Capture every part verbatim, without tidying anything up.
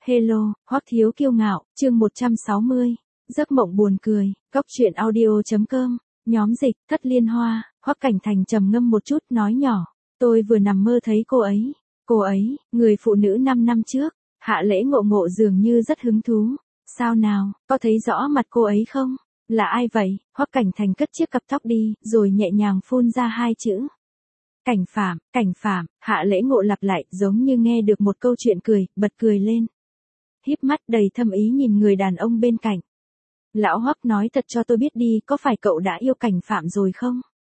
Hello, Hoắc Thiếu Kiêu Ngạo, chương một trăm sáu mươi. Giấc mộng buồn cười, góc truyện audio chấm com, nhóm dịch, Thất Liên Hoa. Hoắc Cảnh Thành trầm ngâm một chút, nói nhỏ, tôi vừa nằm mơ thấy cô ấy. Cô ấy, người phụ nữ năm năm trước. Hạ Lễ Ngộ Ngộ dường như rất hứng thú. Sao nào, có thấy rõ mặt cô ấy không? Là ai vậy? Hoắc Cảnh Thành cất chiếc cặp tóc đi, rồi nhẹ nhàng phun ra hai chữ. Cảnh Phạm, Cảnh Phạm. Hạ Lễ Ngộ lặp lại, giống như nghe được một câu chuyện cười, bật cười lên. Híp mắt đầy thâm ý nhìn người đàn ông bên cạnh. Lão Hoắc, nói thật cho tôi biết đi, có phải cậu đã yêu Cảnh Phạm rồi không?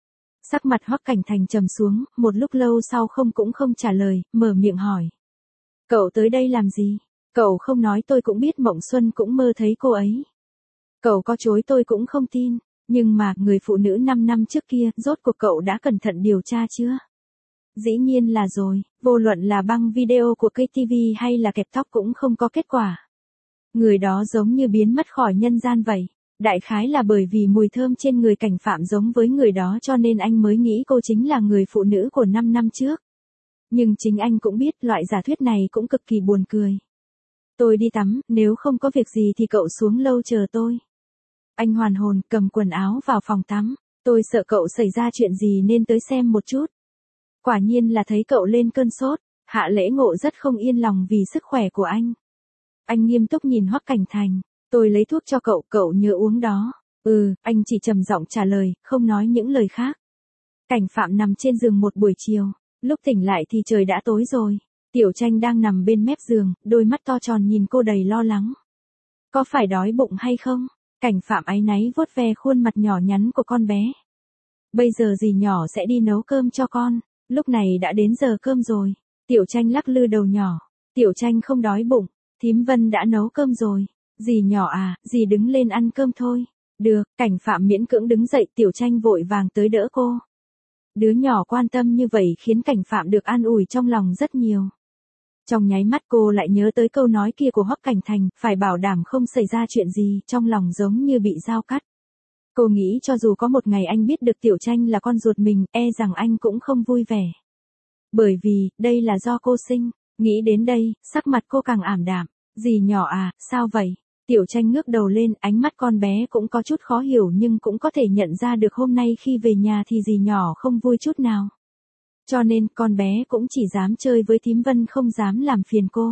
Sắc mặt Hoắc Cảnh Thành trầm xuống, một lúc lâu sau không cũng không trả lời, mở miệng hỏi. Cậu tới đây làm gì? Cậu không nói tôi cũng biết, Mộng Xuân cũng mơ thấy cô ấy. Cậu có chối tôi cũng không tin, nhưng mà người phụ nữ năm năm trước kia, rốt cuộc cậu đã cẩn thận điều tra chưa? Dĩ nhiên là rồi, vô luận là băng video của ca tê vê hay là kẹp tóc cũng không có kết quả. Người đó giống như biến mất khỏi nhân gian vậy. Đại khái là bởi vì mùi thơm trên người Cảnh Phạm giống với người đó cho nên anh mới nghĩ cô chính là người phụ nữ của năm năm trước. Nhưng chính anh cũng biết loại giả thuyết này cũng cực kỳ buồn cười. Tôi đi tắm, nếu không có việc gì thì cậu xuống lâu chờ tôi. Anh hoàn hồn, cầm quần áo vào phòng tắm. Tôi sợ cậu xảy ra chuyện gì nên tới xem một chút. Quả nhiên là thấy cậu lên cơn sốt. Hạ Lễ Ngộ rất không yên lòng vì sức khỏe của anh. Anh nghiêm túc nhìn Hoắc Cảnh Thành. Tôi lấy thuốc cho cậu, cậu nhớ uống đó. Ừ, anh chỉ trầm giọng trả lời, không nói những lời khác. Cảnh Phạm nằm trên giường một buổi chiều. Lúc tỉnh lại thì trời đã tối rồi. Tiểu Tranh đang nằm bên mép giường, đôi mắt to tròn nhìn cô đầy lo lắng. Có phải đói bụng hay không? Cảnh Phạm áy náy vuốt ve khuôn mặt nhỏ nhắn của con bé. Bây giờ dì nhỏ sẽ đi nấu cơm cho con. Lúc này đã đến giờ cơm rồi. Tiểu Tranh lắc lư đầu nhỏ. Tiểu Tranh không đói bụng. Thím Vân đã nấu cơm rồi. Dì nhỏ à, dì đứng lên ăn cơm thôi. Được, Cảnh Phạm miễn cưỡng đứng dậy, Tiểu Tranh vội vàng tới đỡ cô. Đứa nhỏ quan tâm như vậy khiến Cảnh Phạm được an ủi trong lòng rất nhiều. Trong nháy mắt cô lại nhớ tới câu nói kia của Hoắc Cảnh Thành, phải bảo đảm không xảy ra chuyện gì, trong lòng giống như bị dao cắt. Cô nghĩ cho dù có một ngày anh biết được Tiểu Tranh là con ruột mình, e rằng anh cũng không vui vẻ. Bởi vì, đây là do cô sinh. Nghĩ đến đây, sắc mặt cô càng ảm đạm. Dì nhỏ à, sao vậy? Tiểu Tranh ngước đầu lên, ánh mắt con bé cũng có chút khó hiểu nhưng cũng có thể nhận ra được hôm nay khi về nhà thì dì nhỏ không vui chút nào. Cho nên con bé cũng chỉ dám chơi với thím Vân, không dám làm phiền cô.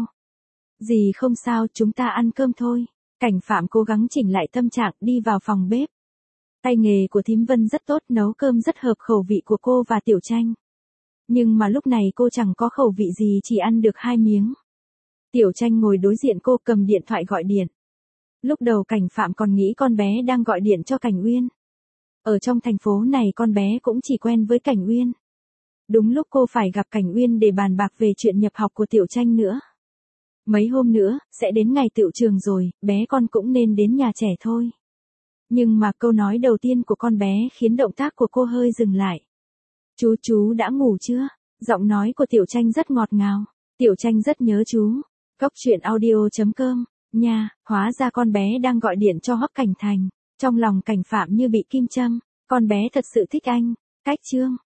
Dì không sao, chúng ta ăn cơm thôi. Cảnh Phạm cố gắng chỉnh lại tâm trạng, đi vào phòng bếp. Tay nghề của thím Vân rất tốt, nấu cơm rất hợp khẩu vị của cô và Tiểu Tranh. Nhưng mà lúc này cô chẳng có khẩu vị gì, chỉ ăn được hai miếng. Tiểu Tranh ngồi đối diện cô, cầm điện thoại gọi điện. Lúc đầu Cảnh Phạm còn nghĩ con bé đang gọi điện cho Cảnh Uyên. Ở trong thành phố này con bé cũng chỉ quen với Cảnh Uyên. Đúng lúc cô phải gặp Cảnh Uyên để bàn bạc về chuyện nhập học của Tiểu Tranh nữa. Mấy hôm nữa, sẽ đến ngày tựu trường rồi, bé con cũng nên đến nhà trẻ thôi. Nhưng mà câu nói đầu tiên của con bé khiến động tác của cô hơi dừng lại. Chú chú đã ngủ chưa? Giọng nói của Tiểu Tranh rất ngọt ngào. Tiểu Tranh rất nhớ chú. Góc truyện audio chấm com, nha, hóa ra con bé đang gọi điện cho Hoắc Cảnh Thành. Trong lòng Cảnh Phạm như bị kim châm, con bé thật sự thích anh. Cách chương.